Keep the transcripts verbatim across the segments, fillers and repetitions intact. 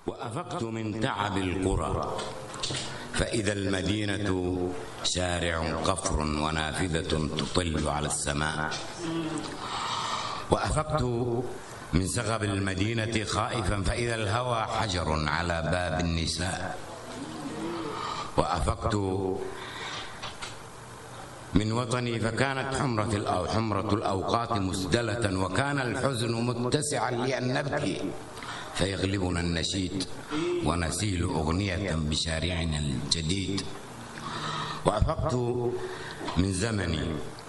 وأفقت من تعب القرى فإذا المدينة شارع قفر ونافذة تطل على السماء. وأفقت من سغب المدينة خائفا فإذا الهوى حجر على باب النساء. وأفقت من وطني فكانت حمرة أو حمرة الأوقات مسدلة وكان الحزن متسعا لأن نبكي فيغلبنا النشيد ونسيل أغنية بشارعنا الجديد. وأفقت من زمني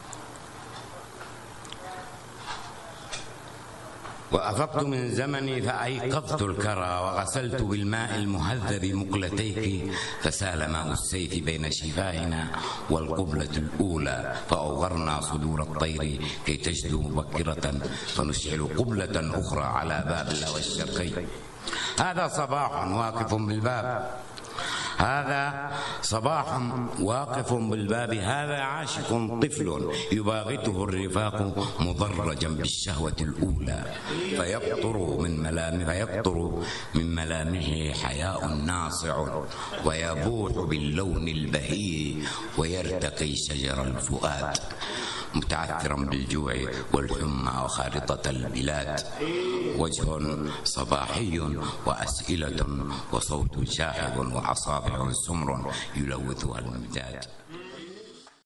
وأفقت من زمني فأيقظت الكرى وغسلت بالماء المهذب مقلتيك فسال ماء السيف بين شفاهنا والقبلة الأولى فأوغرنا صدور الطير كي تجدو مبكرة فنشعل قبلة أخرى على باب الهوى الشرقي. هذا صباح واقف بالباب هذا صباح واقف بالباب هذا عاشق طفل يباغته الرفاق مضرجا بالشهوة الأولى فيقطر من ملامح فيقطر من ملامحه حياء ناصع ويبوح باللون البهي ويرتقي شجر الفؤاد متعثرا بالجوع والحمى وخارطة البلاد. وجه صباحي وأسئلة وصوت شاحب وأصابع سمر يلوثها المزاج.